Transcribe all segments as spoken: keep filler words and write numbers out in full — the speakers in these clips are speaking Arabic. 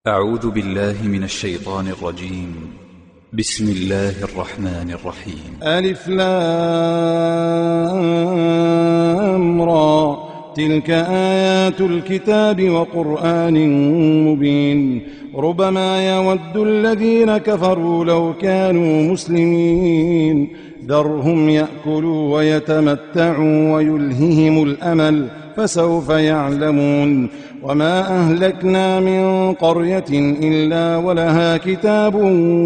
أعوذ بالله من الشيطان الرجيم. بسم الله الرحمن الرحيم. ألف لام را تلك آيات الكتاب وقرآن مبين ربما يود الذين كفروا لو كانوا مسلمين ذرهم يأكلوا ويتمتعوا ويلههم الأمل فسوف يعلمون وما أهلكنا من قرية إلا ولها كتاب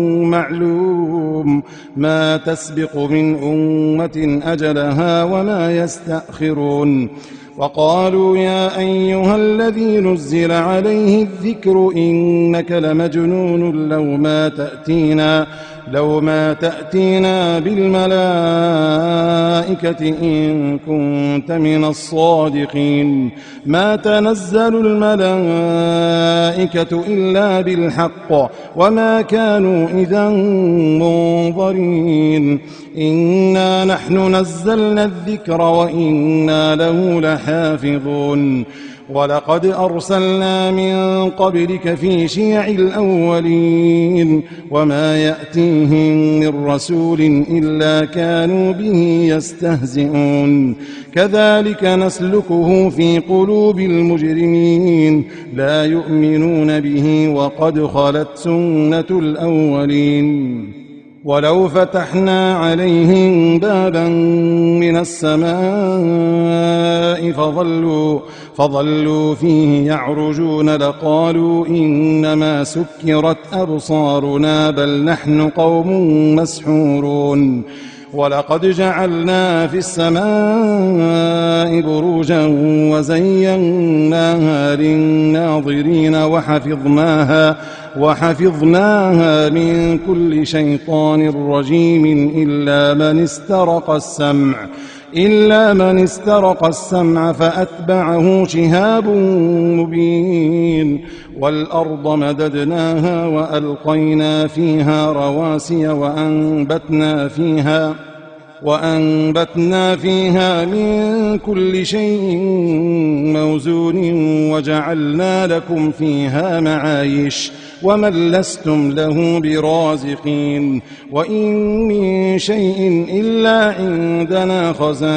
معلوم ما تسبق من أمة أجلها وما يستأخرون وقالوا يا أيها الذي نزل عليه الذكر إنك لمجنون لو ما تأتينا لو ما تأتينا بالملائكة إن كنت من الصادقين ما تنزل الملائكة إلا بالحق وما كانوا إذا منظرين إنا نحن نزلنا الذكر وإنا له لحافظون ولقد أرسلنا من قبلك في شيع الأولين وما يأتيهم من رسول إلا كانوا به يستهزئون كذلك نسلكه في قلوب المجرمين لا يؤمنون به وقد خلت سنة الأولين ولو فتحنا عليهم بابا من السماء فظلوا, فظلوا فيه يعرجون لقالوا إنما سكرت أبصارنا بل نحن قوم مسحورون ولقد جعلنا في السماء بروجا وزيناها للناظرين وحفظناها, وحفظناها من كل شيطان رجيم إلا من استرق السمع إلا من استرق السمع فأتبعه شهاب مبين والأرض مددناها وألقينا فيها رواسي وأنبتنا فيها وأنبتنا فيها من كل شيء موزون وجعلنا لكم فيها معايش ومن لستم له برازقين وإن من شيء إلا عندنا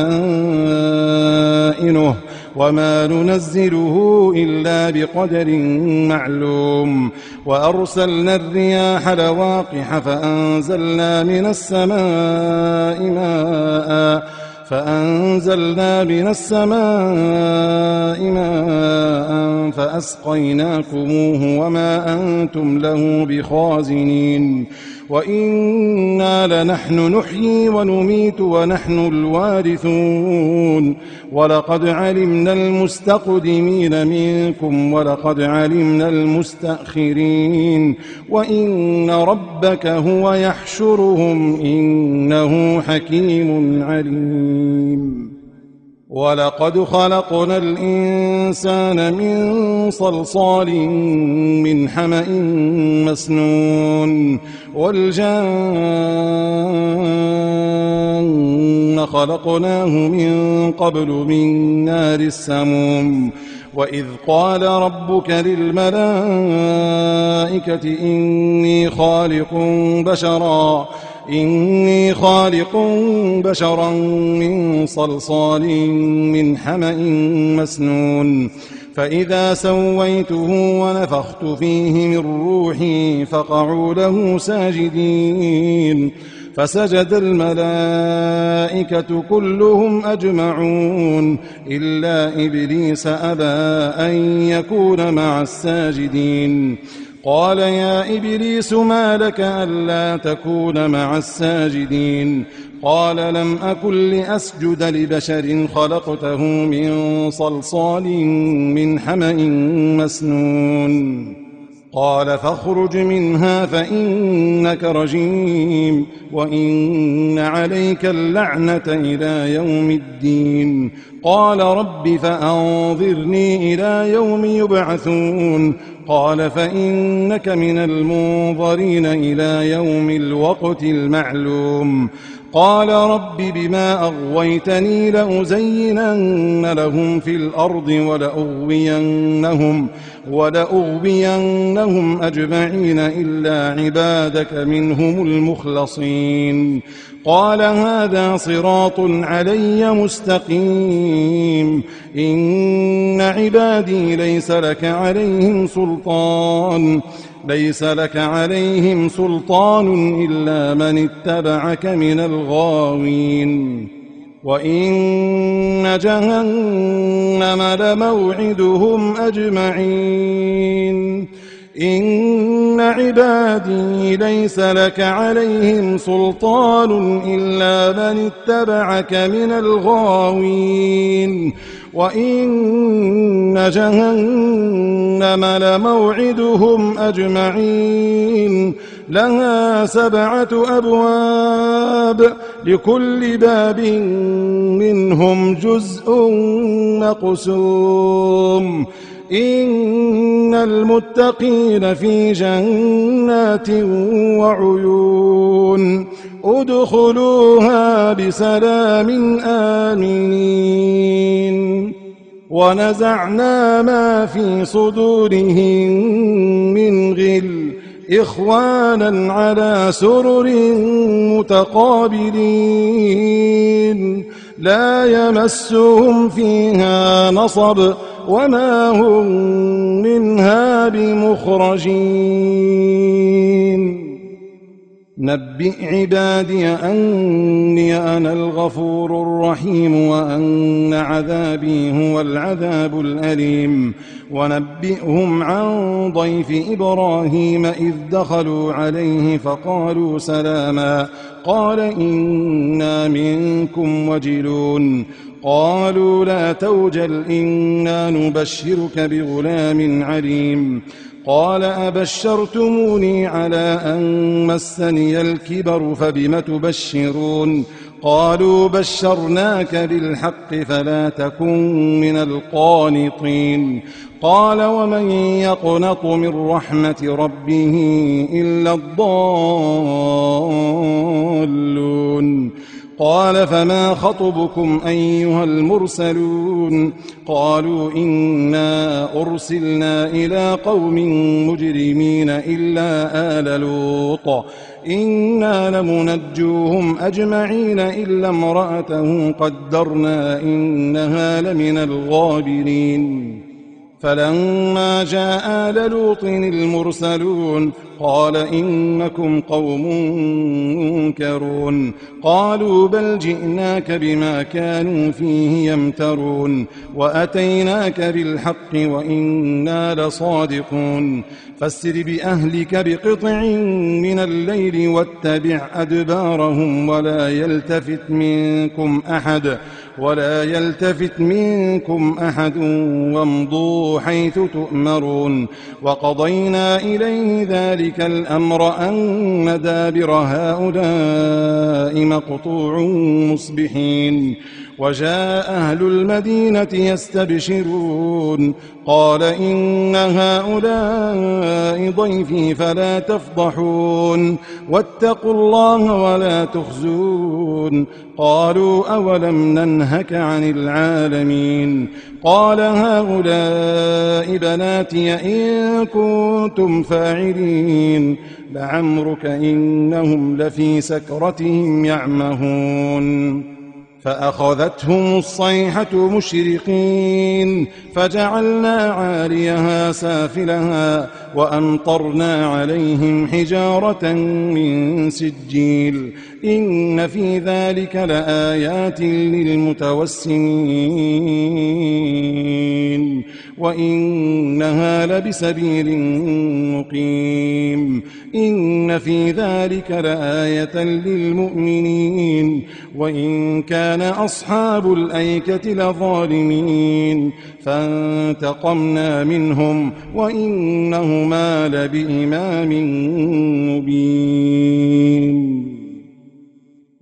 خزائنه وما ننزله إلا بقدر معلوم وأرسلنا الرياح لواقح فأنزلنا من السماء ماء فأنزلنا من السماء ماء فأسقيناكموه وما أنتم له بخازنين وإنا لنحن نحيي ونميت ونحن الوارثون ولقد علمنا المستقدمين منكم ولقد علمنا المستأخرين وإن ربك هو يحشرهم إنه حكيم عليم ولقد خلقنا الإنسان من صلصال من حمأ مسنون والجان خلقناه من قبل من نار السموم وإذ قال ربك للملائكة إني خالق بشرا إني خالق بشرا من صلصال من حمأ مسنون فإذا سويته ونفخت فيه من روحي فقعوا له ساجدين فسجد الملائكة كلهم أجمعون إلا إبليس أبى أن يكون مع الساجدين قال يا إبليس ما لك ألا تكون مع الساجدين قال لم أكن لأسجد لبشر خلقته من صلصال من حمأ مسنون قال فاخرج منها فإنك رجيم وإن عليك اللعنة إلى يوم الدين قال رب فأنظرني إلى يوم يبعثون قال فإنك من المنظرين إلى يوم الوقت المعلوم قال رب بما أغويتني لأزينن لهم في الأرض ولأغوينهم, ولأغوينهم أجمعين إلا عبادك منهم المخلصين. قال هذا صراط علي مستقيم إن عبادي ليس لك عليهم سلطان ليس لك عليهم سلطان إلا من اتبعك من الغاوين. وإن جهنم لموعدهم أجمعين إن عبادي ليس لك عليهم سلطان إلا من اتبعك من الغاوين. وإن جهنم لموعدهم أجمعين لها سبعة أبواب لكل باب منهم جزء مقسوم إن المتقين في جنات وعيون ادخلوها بسلام آمنين. ونزعنا ما في صدورهم من غل إخوانا على سرر متقابلين لا يمسهم فيها نصب وما هم منها بمخرجين. نبئ عبادي أني أنا الغفور الرحيم وأن عذابي هو العذاب الأليم. ونبئهم عن ضيف إبراهيم إذ دخلوا عليه فقالوا سلاما قال إنا منكم وجلون قالوا لا توجل إنا نبشرك بغلام عليم. قال أبشرتموني على أن مسني الكبر فبم تبشرون قالوا بشرناك بالحق فلا تكن من القانطين. قال ومن يقنط من رحمة ربه إلا الضالون. قال فما خطبكم أيها المرسلون قالوا إنا أرسلنا إلى قوم مجرمين إلا آل لوط إنا لمنجوهم أجمعين إلا امرأته قدرنا إنها لمن الغابرين. فلما جاء آل لوط المرسلون قال إنكم قوم منكرون قالوا بل جئناك بما كانوا فيه يمترون وأتيناك بالحق وإنا لصادقون. فاسر بأهلك بقطع من الليل واتبع أدبارهم ولا يلتفت منكم أحد ولا يلتفت منكم أحد وامضوا حيث تؤمرون. وقضينا إليه ذلك الأمر أن دابر هؤلاء مقطوع مصبحين. وجاء أهل المدينة يستبشرون قال إن هؤلاء ضيفي فلا تفضحون واتقوا الله ولا تخزون. قالوا أولم ننهك عن العالمين. قال هؤلاء بناتي إن كنتم فاعلين لعمرك إنهم لفي سكرتهم يعمهون. فأخذتهم الصيحة مشرقين فجعلنا عاليها سافلها وأمطرنا عليهم حجارة من سجيل إن في ذلك لآيات للمتوسمين وإنها لبسبيل مقيم إن في ذلك لآية للمؤمنين وإن كان أصحاب الأيكة لظالمين فانتقمنا منهم وإنهما لبإمام مبين.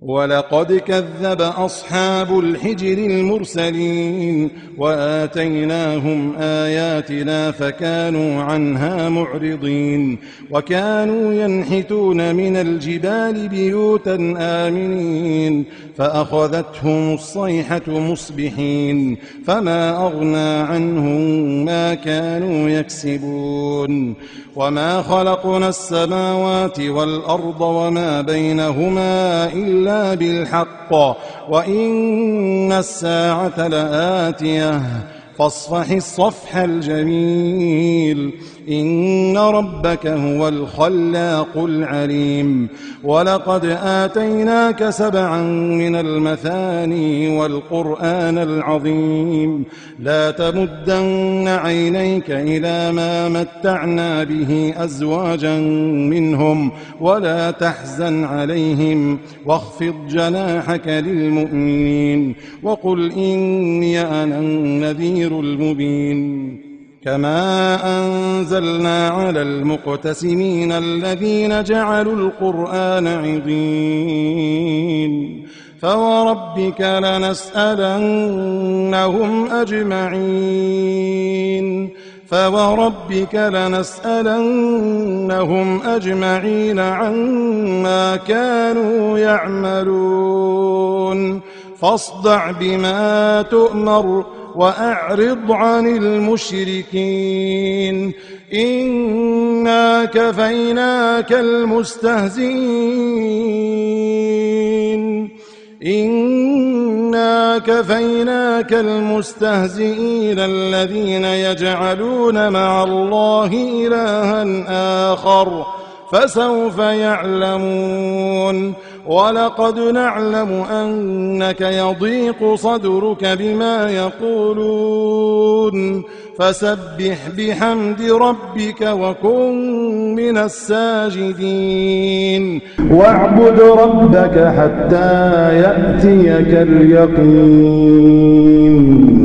ولقد كذب أصحاب الحجر المرسلين وآتيناهم آياتنا فكانوا عنها معرضين وكانوا ينحتون من الجبال بيوتا آمنين فأخذتهم الصيحة مصبحين فما أغنى عنهم ما كانوا يكسبون وما خلقنا السماوات والأرض وما بينهما إلا بالحق وإن الساعة لآتية فاصفح الصفح الجميل إن ربك هو الخلاق العليم ولقد آتيناك سبعا من المثاني والقرآن العظيم لا تمدن عينيك إلى ما متعنا به أزواجا منهم ولا تحزن عليهم واخفض جناحك للمؤمنين وقل إني أنا النذير المبين كما أنزلنا على المقتسمين الذين جعلوا القرآن عضين فوربك لنسألنهم أجمعين فوربك لنسألنهم أجمعين عما كانوا يعملون فاصدع بما تؤمر وأعرض عن المشركين إنا كفيناك المستهزئين إنا كفيناك المستهزئين الذين يجعلون مع الله إلها آخر فسوف يعلمون ولقد نعلم أنك يضيق صدرك بما يقولون فسبح بحمد ربك وكن من الساجدين واعبد ربك حتى يأتيك اليقين